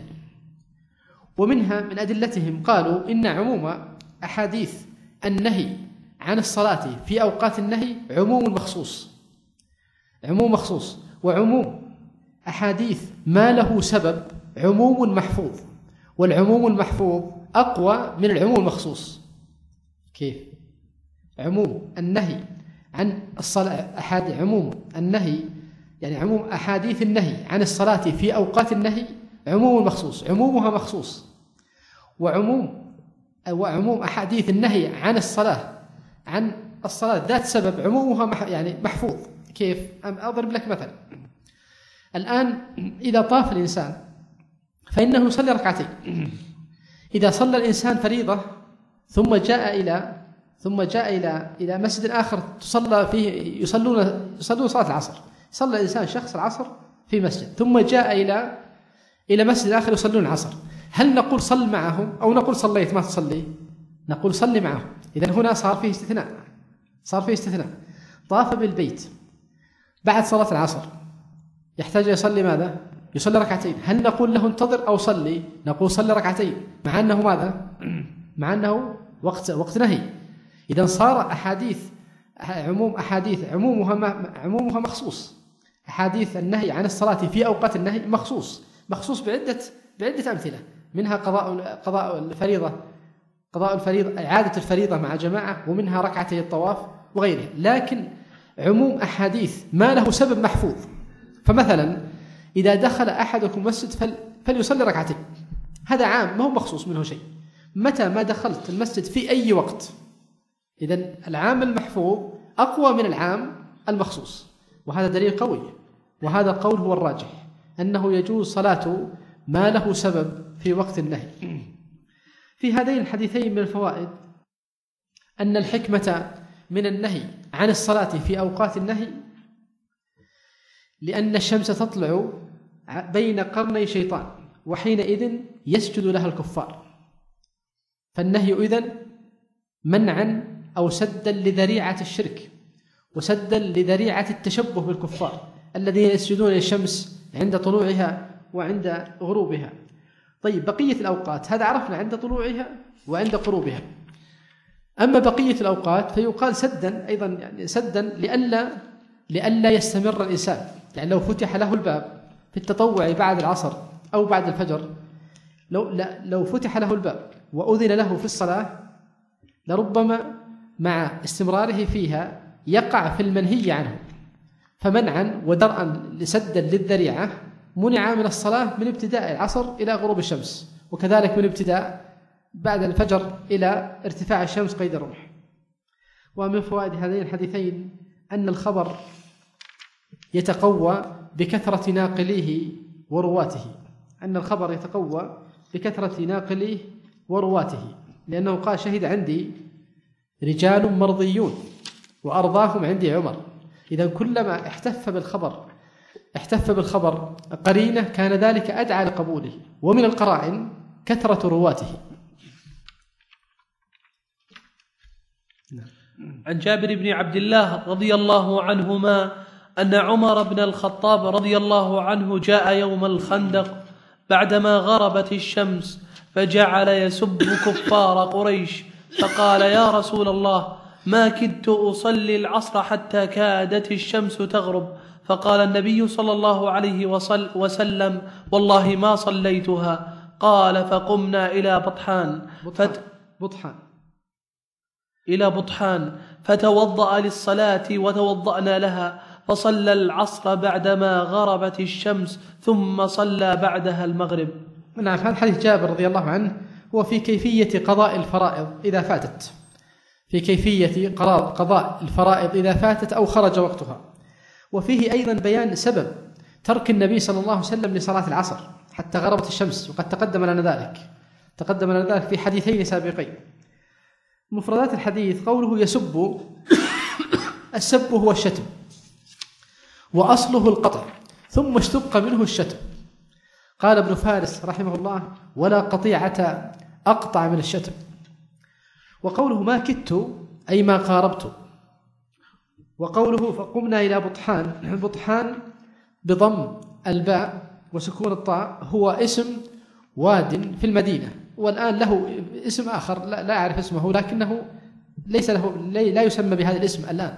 ومنها من أدلتهم قالوا إن عموم أحاديث النهي عن الصلاة في أوقات النهي عموم مخصوص عموم مخصوص وعموم أحاديث ما له سبب عموم محفوظ، والعموم المحفوظ أقوى من العموم المخصوص. كيف؟ عموم النهي عن الصلاة أحد عموم النهي يعني عموم أحاديث النهي عن الصلاة في أوقات النهي عموم مخصوص عمومها مخصوص، وعموم وعموم أحاديث النهي عن الصلاة عن الصلاة ذات سبب عمومها مح يعني محفوظ. كيف؟ أضرب لك مثلا، الآن إذا طاف الإنسان فإنه يصلي ركعتين، إذا صلى الإنسان فريضة ثم جاء إلى ثم جاء إلى إلى مسجد آخر تصلى فيه يصلون يصلون صلاة العصر، صلى الإنسان شخص العصر في مسجد ثم جاء إلى إلى مسجد آخر يصلون العصر، هل نقول صل معهم أو نقول صليت ما تصلي؟ نقول صلي معهم. إذن هنا صار فيه استثناء صار فيه استثناء طاف بالبيت بعد صلاة العصر يحتاج يصلي ماذا؟ يصلي ركعتين، هل نقول له انتظر أو صلي؟ نقول صلي ركعتين، مع أنه ماذا؟ مع أنه وقت وقت نهي. إذن صار أحاديث عموم أحاديث عمومها عمومها مخصوص، أحاديث النهي عن الصلاة في أوقات النهي مخصوص مخصوص بعدة بعدة أمثلة، منها قضاء قضاء الفريضة قضاء الفريضة إعادة الفريضة مع جماعة، ومنها ركعتي الطواف وغيره. لكن عموم أحاديث ما له سبب محفوظ، فمثلا إذا دخل أحدكم مسجد فل فليصلي ركعتين هذا عام ما هو مخصوص منه شيء، متى ما دخلت المسجد في أي وقت. إذن العام المحفوظ أقوى من العام المخصوص، وهذا دليل قوي، وهذا القول هو الراجح أنه يجوز صلاة ما له سبب في وقت النهي. في هذين الحديثين من الفوائد أن الحكمة من النهي عن الصلاة في أوقات النهي لأن الشمس تطلع بين قرني شيطان، وحينئذ يسجد لها الكفار، فالنهي إذن منعا أو سدا لذريعة الشرك، وسدا لذريعة التشبه بالكفار الذين يسجدون للشمس عند طلوعها وعند غروبها. طيب بقية الأوقات هذا عرفنا عند طلوعها وعند غروبها. أما بقية الأوقات فيقال سدا أيضا، يعني سدا لئلا لئلا يستمر الإنسان، يعني لو فتح له الباب في التطوع بعد العصر أو بعد الفجر، لو لو فتح له الباب وأذن له في الصلاة لربما مع استمراره فيها يقع في المنهي عنه، فمنعا ودرءا لسدا للذريعة منع من الصلاة من ابتداء العصر إلى غروب الشمس، وكذلك من ابتداء بعد الفجر إلى ارتفاع الشمس قيد الرمح. ومن فوائد هذين الحديثين أن الخبر يتقوى بكثرة ناقليه ورواته، أن الخبر يتقوى بكثرة ناقليه ورواته، لأنه قال شهد عندي رجال مرضيون وأرضاهم عندي عمر. إذا كلما احتف بالخبر احتف بالخبر قرينة كان ذلك أدعى لقبوله، ومن القرائن كثرة رواته. عن جابر بن عبد الله رضي الله عنهما أن عمر بن الخطاب رضي الله عنه جاء يوم الخندق بعدما غربت الشمس فجعل يسب كفار قريش، فقال يا رسول الله ما كدت أصلي العصر حتى كادت الشمس تغرب، فقال النبي صلى الله عليه وسلم والله ما صليتها. قال فقمنا إلى بطحان فت... بطحان إلى بطحان فتوضأ للصلاة وتوضأنا لها، فصلى العصر بعدما غربت الشمس ثم صلى بعدها المغرب. نعم، هذا حديث جابر رضي الله عنه هو في كيفية قضاء الفرائض إذا فاتت، في كيفية قضاء الفرائض إذا فاتت أو خرج وقتها، وفيه أيضا بيان سبب ترك النبي صلى الله عليه وسلم لصلاة العصر حتى غربت الشمس، وقد تقدم لنا ذلك تقدم لنا ذلك في حديثين سابقين. مفردات الحديث قوله يسب، السب هو الشتم وأصله القطع ثم اشتق منه الشتم. قال ابن فارس رحمه الله ولا قطيعة أقطع من الشتم. وقوله ما كدت أي ما قاربت. وقوله فقمنا إلى بطحان، بطحان بضم الباء وسكون الطاء هو اسم واد في المدينة، والآن له اسم آخر لا, لا أعرف اسمه، لكنه ليس له لا يسمى بهذا الاسم الآن.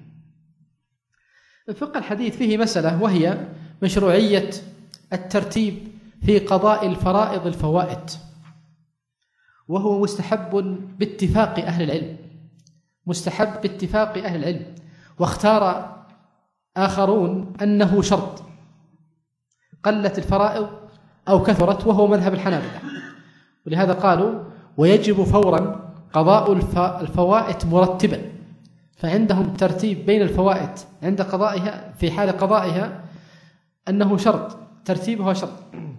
فقه الحديث فيه مسألة وهي مشروعية الترتيب في قضاء الفرائض الفوائت، وهو مستحب باتفاق أهل العلم، مستحب باتفاق أهل العلم، واختار آخرون أنه شرط قلت الفرائض أو كثرت، وهو مذهب الحنابلة، ولهذا قالوا ويجب فورا قضاء الفوائت مرتبا، فعندهم ترتيب بين الفوائت عند قضائها في حال قضائها أنه شرط، ترتيبها شرط.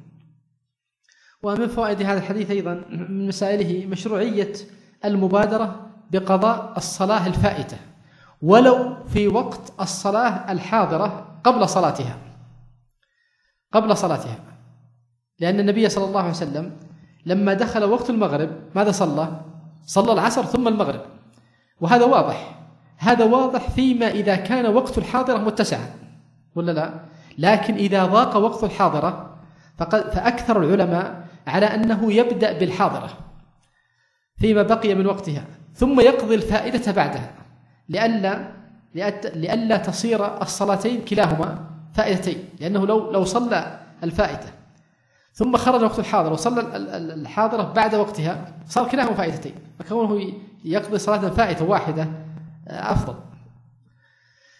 ومن فوائد هذا الحديث أيضا من مسائله مشروعية المبادرة بقضاء الصلاة الفائتة ولو في وقت الصلاة الحاضرة قبل صلاتها قبل صلاتها لأن النبي صلى الله عليه وسلم لما دخل وقت المغرب ماذا صلى؟ صلى العصر ثم المغرب، وهذا واضح، هذا واضح فيما إذا كان وقت الحاضرة متسعا ولا لا. لكن إذا ضاق وقت الحاضرة فأكثر العلماء على أنه يبدأ بالحاضرة فيما بقي من وقتها ثم يقضي الفائدة بعدها، لئلا لئلا تصير الصلاتين كلاهما فائدتين، لأنه لو لو صلى الفائدة ثم خرج وقت الحاضرة وصلى الحاضرة بعد وقتها صار كلاهما فائدتين، فكونه يقضي صلاة فائدة واحدة أفضل.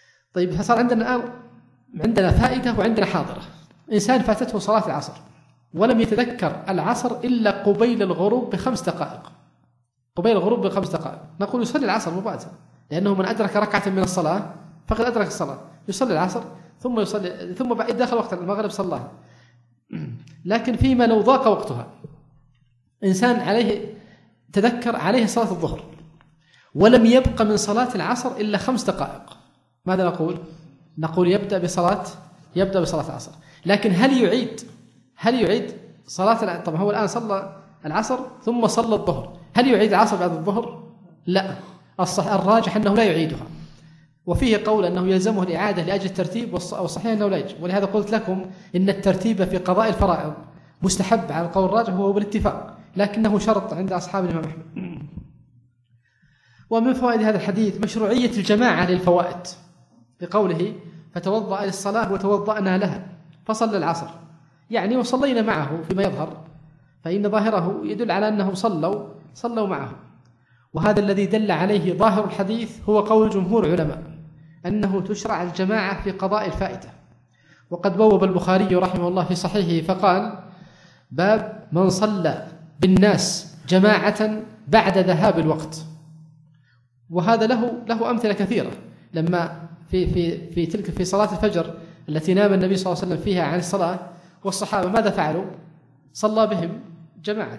طيب، فصار عندنا الآن عندنا فائدة وعندنا حاضرة. إنسان فاتته صلاة العصر ولم يتذكر العصر إلا قبيل الغروب بخمس دقائق، قبيل الغروب بخمس دقائق، نقول يصلي العصر مباشرة، لأنه من أدرك ركعة من الصلاة فقد أدرك الصلاة، يصلي العصر ثم يصلي ثم بعد داخل وقت المغرب صلاها. لكن فيما لو ضاق وقتها، إنسان عليه تذكر عليه صلاة الظهر ولم يبق من صلاة العصر إلا خمس دقائق، ماذا نقول؟ نقول يبدأ بصلاة يبدأ بصلاة العصر. لكن هل يعيد هل يعيد صلاة؟ طبعا هو الآن صلى العصر ثم صلى الظهر، هل يعيد العصر بعد الظهر؟ لا، الصح الراجح أنه لا يعيدها، وفيه قول أنه يلزمه الإعادة لأجل الترتيب، والصحيح أنه لا يجب. ولهذا قلت لكم إن الترتيب في قضاء الفرائض مستحب على القول الراجح وهو بالاتفاق، لكنه شرط عند أصحاب الإمام أحمد. ومن فوائد هذا الحديث مشروعية الجماعة للفوائد، لقوله فتوضأ للصلاة وتوضأنا لها، فصلى العصر يعني وصلينا معه فيما يظهر، فإن ظاهره يدل على أنهم صلوا صلوا معه. وهذا الذي دل عليه ظاهر الحديث هو قول جمهور العلماء أنه تشرع الجماعة في قضاء الفائتة. وقد بوب البخاري رحمه الله في صحيحه فقال: باب من صلى بالناس جماعة بعد ذهاب الوقت. وهذا له له أمثلة كثيرة، لما في في في تلك في صلاة الفجر التي نام النبي صلى الله عليه وسلم فيها عن الصلاة، والصحابة ماذا فعلوا؟ صلى بهم جماعة.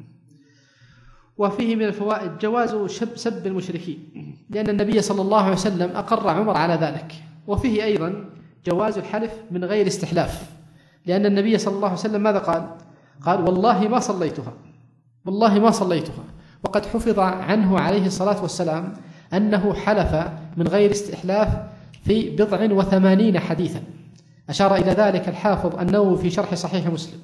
وفيه من الفوائد جواز سب المشركين، لأن النبي صلى الله عليه وسلم أقر عمر على ذلك. وفيه أيضا جواز الحلف من غير استحلاف، لأن النبي صلى الله عليه وسلم ماذا قال؟ قال: والله ما صليتها، والله ما صليتها. وقد حفظ عنه عليه الصلاة والسلام أنه حلف من غير استحلاف في بضع وثمانين حديثا، أشار إلى ذلك الحافظ النووي في شرح صحيح مسلم.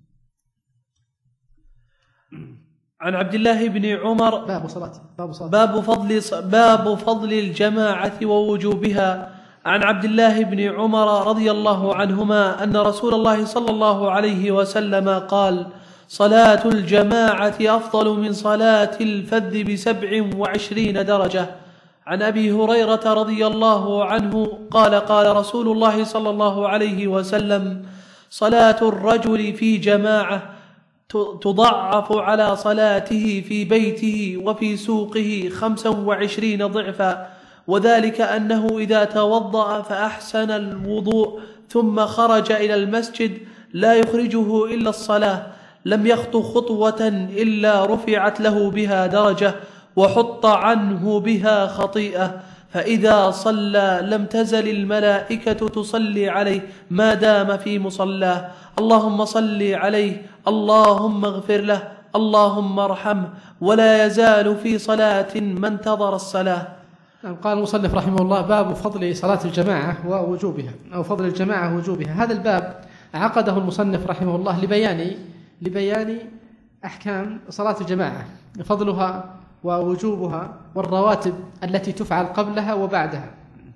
عن عبد الله بن عمر باب صلاة باب صلاة باب فضل باب فضل الجماعة ووجوبها. عن عبد الله بن عمر رضي الله عنهما أن رسول الله صلى الله عليه وسلم قال: صلاة الجماعة أفضل من صلاة الفذ بسبع وعشرين درجة. عن أبي هريرة رضي الله عنه قال: قال رسول الله صلى الله عليه وسلم: صلاة الرجل في جماعة تضعف على صلاته في بيته وفي سوقه خمسا وعشرين ضعفا، وذلك أنه إذا توضأ فأحسن الوضوء ثم خرج إلى المسجد لا يخرجه إلا الصلاة لم يخط خطوة إلا رفعت له بها درجة وحط عنه بها خطيئة، فإذا صلى لم تزل الملائكة تصلي عليه ما دام في مصلاه: اللهم صل عليه، اللهم اغفر له، اللهم ارحمه، ولا يزال في صلاة ما انتظر الصلاة. قال المصنف رحمه الله: باب فضل صلاة الجماعة ووجوبها، أو فضل الجماعة ووجوبها. هذا الباب عقده المصنف رحمه الله لبيان لبيان أحكام صلاة الجماعة، فضلها ووجوبها والرواتب التي تفعل قبلها وبعدها.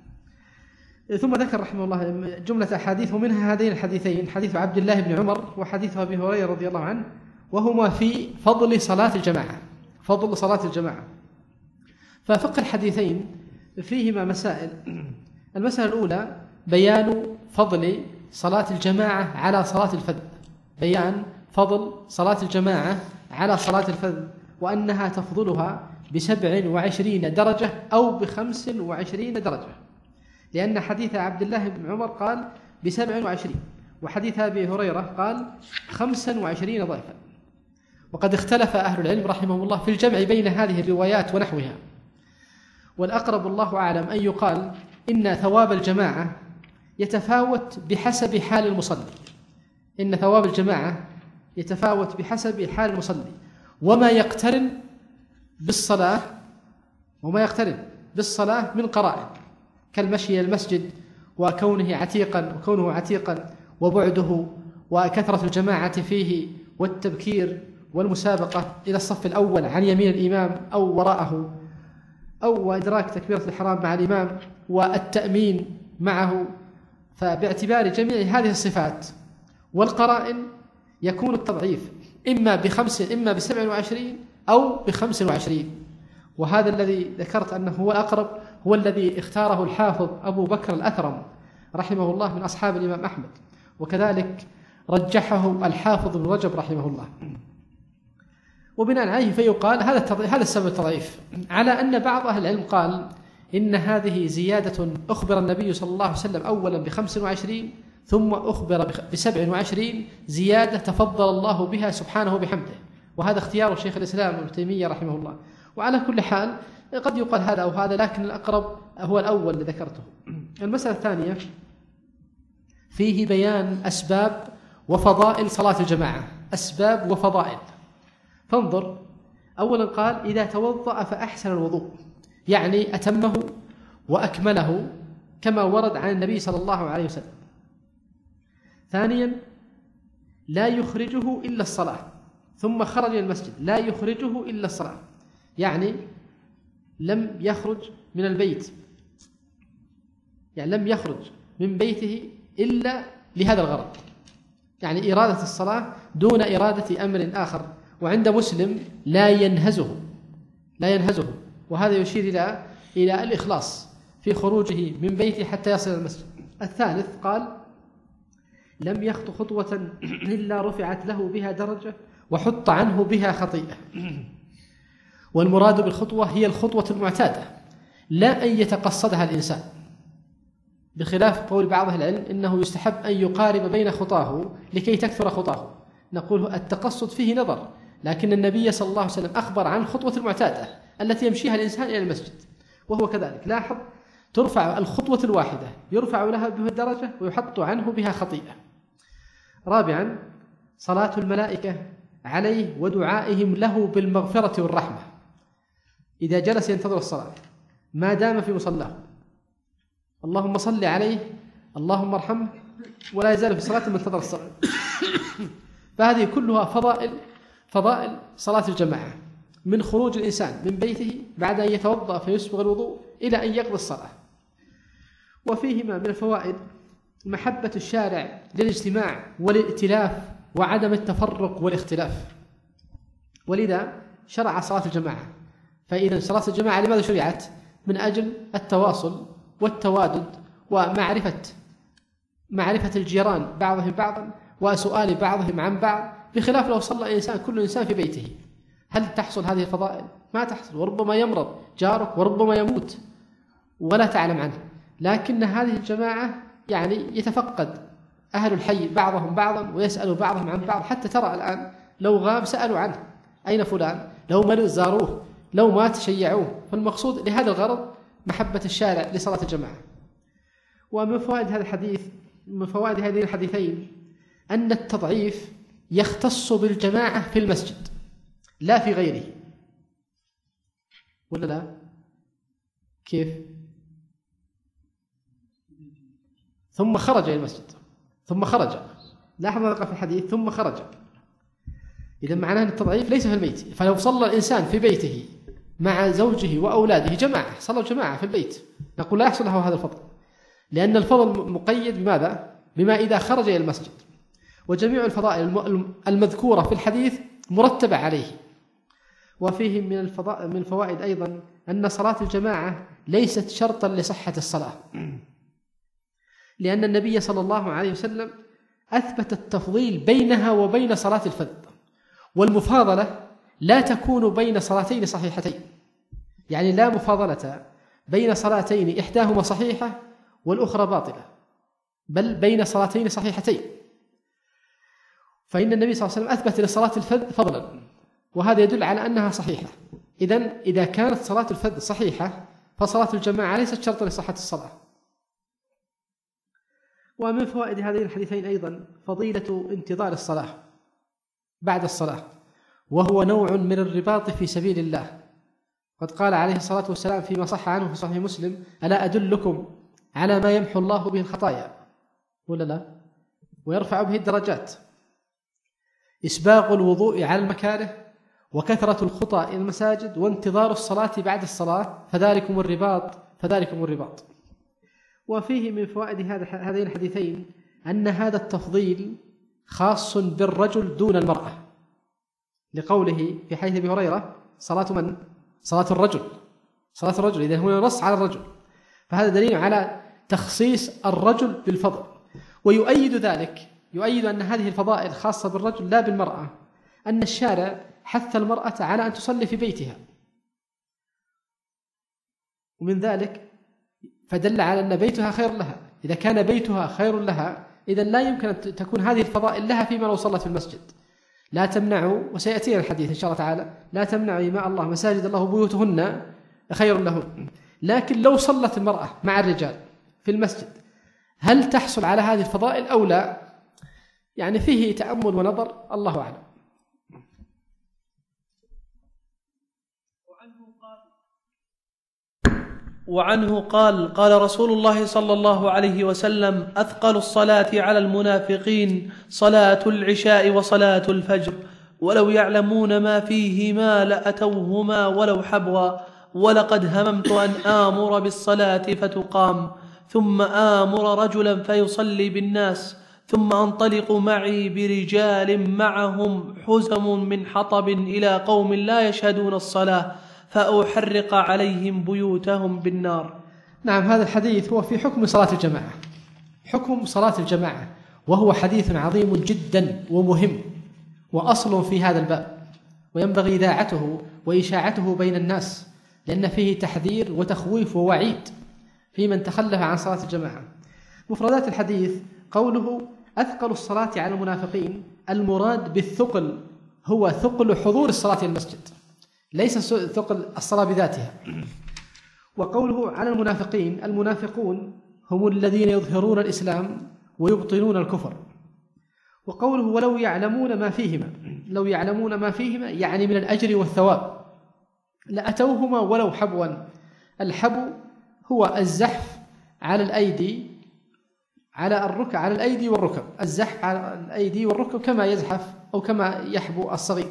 ثم ذكر رحمه الله جملة أحاديث، ومنها هذين الحديثين: حديث عبد الله بن عمر وحديث أبي هريرة رضي الله عنه، وهما في فضل صلاة الجماعة فضل صلاة الجماعة. ففقه الحديثين فيهما مسائل. المسألة الأولى بيان فضل صلاة الجماعة على صلاة الفذ، بيان فضل صلاة الجماعة على صلاة الفذ، وأنها تفضلها بسبع وعشرين درجة أو بخمس وعشرين درجة، لأن حديث عبد الله بن عمر قال بسبع وعشرين، وحديث أبي هريرة قال خمسا وعشرين ضعفا. وقد اختلف أهل العلم رحمهم الله في الجمع بين هذه الروايات ونحوها، والأقرب الله أعلم أن يقال إن ثواب الجماعة يتفاوت بحسب حال المصلي، إن ثواب الجماعة يتفاوت بحسب حال المصلي، وما يقترن بالصلاة وما يقترن بالصلاة من قرائن كالمشي إلى المسجد وكونه عتيقا وكونه عتيقا وبعده وكثرة الجماعة فيه والتبكير والمسابقة إلى الصف الأول عن يمين الإمام أو وراءه، أو إدراك تكبيرة الإحرام مع الإمام والتأمين معه. فباعتبار جميع هذه الصفات والقرائن يكون التضعيف إما بخمس إما بسبع وعشرين أو بخمس وعشرين. وهذا الذي ذكرت أنه هو الأقرب هو الذي اختاره الحافظ أبو بكر الأثرم رحمه الله من أصحاب الإمام أحمد، وكذلك رجحه الحافظ ابن رجب رحمه الله. وبناء عليه فيقال هذا هذا السبب التضعيف، على أن بعض أهل العلم قال إن هذه زيادة أخبر النبي صلى الله عليه وسلم أولا بخمس وعشرين ثم أخبر بسبع وعشرين زيادة تفضل الله بها سبحانه بحمده، وهذا اختيار شيخ الإسلام ابن تيمية رحمه الله. وعلى كل حال قد يقال هذا أو هذا، لكن الأقرب هو الأول الذي ذكرته. المسألة الثانية فيه بيان أسباب وفضائل صلاة الجماعة، أسباب وفضائل. فانظر، أولا قال إذا توضأ فأحسن الوضوء، يعني أتمه وأكمله كما ورد عن النبي صلى الله عليه وسلم. ثانيا لا يخرجه إلا الصلاة، ثم خرج إلى المسجد لا يخرجه إلا الصلاة، يعني لم يخرج من البيت، يعني لم يخرج من بيته إلا لهذا الغرض، يعني إرادة الصلاة دون إرادة أمر آخر. وعند مسلم لا ينهزه لا ينهزه وهذا يشير إلى إلى الإخلاص في خروجه من بيته حتى يصل إلى المسجد. الثالث قال لم يخط خطوة إلا رفعت له بها درجة وحط عنه بها خطيئة. والمراد بالخطوة هي الخطوة المعتادة، لا أن يتقصدها الإنسان، بخلاف قول بعض أهل العلم إنه يستحب أن يقارب بين خطاه لكي تكثر خطاه. نقول التقصد فيه نظر، لكن النبي صلى الله عليه وسلم أخبر عن الخطوة المعتادة التي يمشيها الإنسان إلى المسجد، وهو كذلك. لاحظ، ترفع الخطوة الواحدة يرفع لها بها الدرجة ويحط عنه بها خطيئة. رابعا صلاة الملائكة عليه ودعائهم له بالمغفرة والرحمة. إذا جلس ينتظر الصلاة ما دام في مصلاه اللهم صل عليه اللهم ارحمه، ولا يزال في صلاة منتظر الصلاة. فهذه كلها فضائل فضائل صلاة الجماعة، من خروج الإنسان من بيته بعد أن يتوضأ فيسبغ الوضوء إلى أن يقضي الصلاة. وفيهما من الفوائد محبة الشارع للاجتماع والائتلاف وعدم التفرق والاختلاف، ولذا شرع صلاة الجماعة. فإذا صلاة الجماعة لماذا شرعت؟ من أجل التواصل والتوادد ومعرفة معرفة الجيران بعضهم بعضا وسؤال بعضهم عن بعض، بخلاف لو صلى إنسان كل إنسان في بيته. هل تحصل هذه الفضائل؟ ما تحصل، وربما يمرض جارك وربما يموت ولا تعلم عنه. لكن هذه الجماعة يعني يتفقد أهل الحي بعضهم بعضا ويسأل بعضهم عن بعض، حتى ترى الآن لو غاب سألوا عنه أين فلان، لو مرض زاروه، لو مات شيعوه. فالمقصود لهذا الغرض محبة الشارع لصلاة الجماعة. ومن فوائد هذا الحديث من فوائد هذين الحديثين أن التضعيف يختص بالجماعة في المسجد لا في غيره، ولا لا؟ كيف؟ ثم خرج إلى المسجد ثم خرج، لاحظ ماذا في الحديث ثم خرج. إذا معناه أن التضعيف ليس في البيت. فلو صلى الإنسان في بيته مع زوجه وأولاده جماعة، صلوا جماعة في البيت، نقول لا يحصل له هذا الفضل، لأن الفضل مقيد بماذا؟ بما إذا خرج إلى المسجد. وجميع الفضائل المذكورة في الحديث مرتبة عليه. وفيه من الفضائل من الفوائد أيضا أن صلاة الجماعة ليست شرطا لصحة الصلاة، لأن النبي صلى الله عليه وسلم أثبت التفضيل بينها وبين صلاة الفرد، والمفاضلة لا تكون بين صلاتين صحيحتين، يعني لا مفاضلة بين صلاتين إحداهما صحيحة والأخرى باطلة، بل بين صلاتين صحيحتين. فإن النبي صلى الله عليه وسلم أثبت لصلاة الفرد فضلا، وهذا يدل على أنها صحيحة. إذن إذا كانت صلاة الفرد صحيحة فصلاة الجماعة ليست شرطا لصحة الصلاة. ومن فوائد هذين الحديثين أيضا فضيلة انتظار الصلاة بعد الصلاة، وهو نوع من الرباط في سبيل الله. قد قال عليه الصلاة والسلام فيما صح عنه في صحيح مسلم: ألا أدلكم على ما يمحو الله به الخطايا، ولا لا؟ ويرفع به الدرجات. إسباغ الوضوء على المكاره، وكثرة الخطى إلى المساجد، وانتظار الصلاة بعد الصلاة، فذلكم الرباط فذلكم الرباط. وفيه من فوائد هذا هذين الحديثين أن هذا التفضيل خاص بالرجل دون المرأة، لقوله في حديث أبي هريرة: صلاة من؟ صلاة الرجل صلاة الرجل إذا هنا نص على الرجل، فهذا دليل على تخصيص الرجل بالفضل. ويؤيد ذلك يؤيد أن هذه الفضائل خاصة بالرجل لا بالمرأة، أن الشارع حث المرأة على أن تصلي في بيتها، ومن ذلك فدل على أن بيتها خير لها. إذا كان بيتها خير لها إذن لا يمكن أن تكون هذه الفضائل لها فيما لو صلت في المسجد. لا تمنعوا، وسيأتينا الحديث إن شاء الله تعالى، لا تمنعوا إماء الله مساجد الله بيوتهن خير لهن. لكن لو صلت المرأة مع الرجال في المسجد هل تحصل على هذه الفضائل أو لا؟ يعني فيه تأمل ونظر، الله أعلم. وعنه قال قال رسول الله صلى الله عليه وسلم: أثقل الصلاة على المنافقين صلاة العشاء وصلاة الفجر، ولو يعلمون ما فيهما لأتوهما ولو حبوا، ولقد هممت أن آمر بالصلاة فتقام، ثم آمر رجلا فيصلي بالناس، ثم أنطلق معي برجال معهم حزم من حطب إلى قوم لا يشهدون الصلاة فأحرق عليهم بيوتهم بالنار. نعم، هذا الحديث هو في حكم صلاة الجماعة، حكم صلاة الجماعة، وهو حديث عظيم جدا ومهم وأصل في هذا الباب، وينبغي إذاعته وإشاعته بين الناس، لأن فيه تحذير وتخويف ووعيد في من تخلف عن صلاة الجماعة. مفردات الحديث: قوله أثقل الصلاة على المنافقين، المراد بالثقل هو ثقل حضور الصلاة في المسجد، ليس ثقل الصلاة بذاتها. وقوله على المنافقين، المنافقون هم الذين يظهرون الإسلام ويبطنون الكفر. وقوله ولو يعلمون ما فيهما، لو يعلمون ما فيهما يعني من الأجر والثواب، لأتوهما ولو حبوا. الحبو هو الزحف على الأيدي على الركب على الأيدي والركب، الزحف على الأيدي والركب كما يزحف أو كما يحبو الصغير.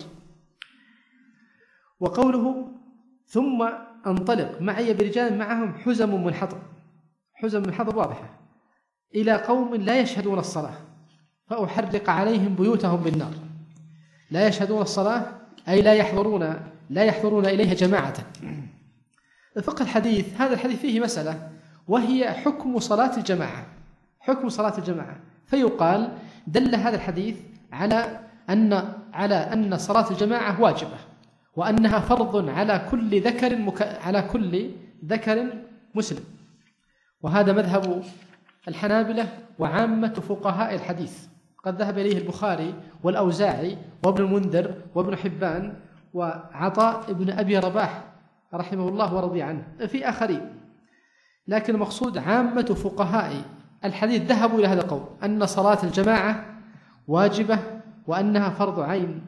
وقوله ثم أنطلق معي برجال معهم حزم من حطب، حزم من حطب واضحة، إلى قوم لا يشهدون الصلاة فأحرق عليهم بيوتهم بالنار. لا يشهدون الصلاة أي لا يحضرون لا يحضرون إليها جماعة. فقه الحديث، هذا الحديث فيه مسألة وهي حكم صلاة الجماعة، حكم صلاة الجماعة. فيقال دل هذا الحديث على أن على أن صلاة الجماعة واجبة، وأنها فرض على كل ذكر مك... على كل ذكر مسلم. وهذا مذهب الحنابلة وعامة فقهاء الحديث، قد ذهب إليه البخاري والأوزاعي وابن المنذر وابن حبان وعطاء ابن أبي رباح رحمه الله ورضي عنه، في آخرين. لكن المقصود عامة فقهاء الحديث ذهبوا إلى هذا القول، أن صلاة الجماعة واجبة وأنها فرض عين.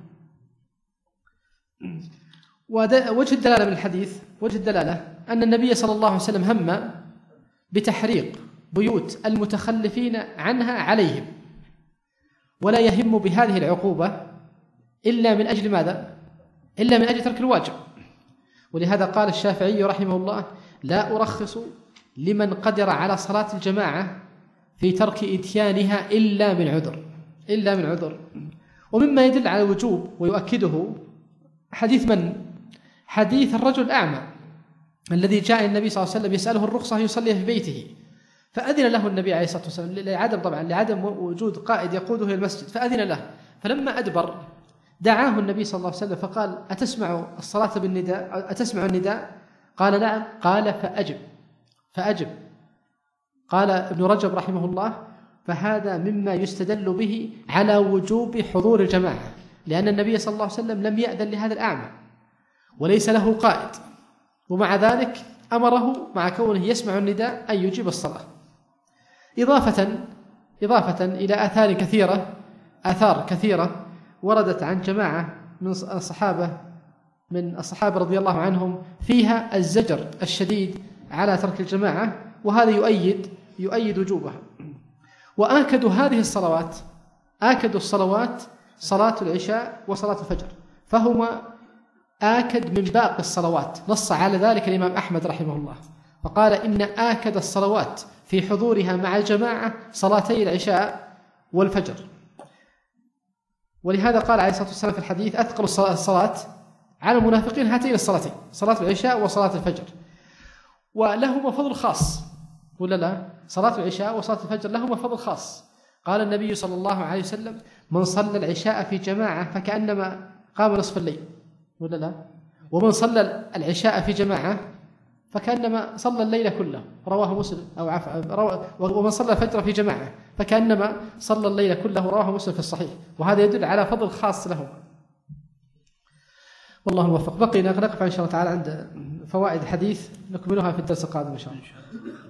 وجه الدلالة من الحديث، وجه الدلالة أن النبي صلى الله عليه وسلم هم بتحريق بيوت المتخلفين عنها عليهم، ولا يهم بهذه العقوبة إلا من أجل ماذا؟ إلا من أجل ترك الواجب. ولهذا قال الشافعي رحمه الله: لا أرخص لمن قدر على صلاة الجماعة في ترك إتيانها إلا من عذر، إلا من عذر. ومما يدل على الوجوب ويؤكده حديث من؟ حديث الرجل الأعمى الذي جاء النبي صلى الله عليه وسلم يسأله الرخصة يصلي في بيته، فأذن له النبي عليه الصلاة والسلام، لعدم طبعا لعدم وجود قائد يقوده إلى المسجد، فأذن له. فلما أدبر دعاه النبي صلى الله عليه وسلم فقال: أتسمع الصلاة بالنداء؟ أتسمع النداء؟ قال: نعم. قال: فأجب فأجب قال ابن رجب رحمه الله: فهذا مما يستدل به على وجوب حضور الجماعة، لأن النبي صلى الله عليه وسلم لم يأذن لهذا الأعمى وليس له قائد، ومع ذلك أمره مع كونه يسمع النداء أن يجيب الصلاة. إضافة إضافة إلى آثار كثيرة آثار كثيرة وردت عن جماعة من الصحابة من الصحابة رضي الله عنهم فيها الزجر الشديد على ترك الجماعة، وهذا يؤيد يؤيد وجوبها. وآكد هذه الصلوات آكد الصلوات صلاة العشاء وصلاة الفجر، فهما آكد من باقي الصلوات، نص على ذلك الإمام أحمد رحمه الله فقال: إن آكد الصلوات في حضورها مع الجماعة صلاتي العشاء والفجر. ولهذا قال عليه الصلاة والسلام في الحديث: أثقل الصلاة على المنافقين هاتين الصلاتين، صلاة العشاء وصلاة الفجر. ولهما فضل خاص ولا لا؟ صلاة العشاء وصلاة الفجر لهما فضل خاص، قال النبي صلى الله عليه وسلم: من صلى العشاء في جماعة فكأنما قام نصف الليل، ولا لا؟ ومن صلى العشاء في جماعة فكأنما صلى الليل كله، رواه مسلم أو عفوا، ومن صلى الفجر في جماعة فكأنما صلى الليل كله، رواه مسلم في الصحيح. وهذا يدل على فضل خاص له. والله موفق. بقينا نقف إن شاء الله تعالى عند فوائد الحديث، نكملها في الدرس القادم إن شاء الله.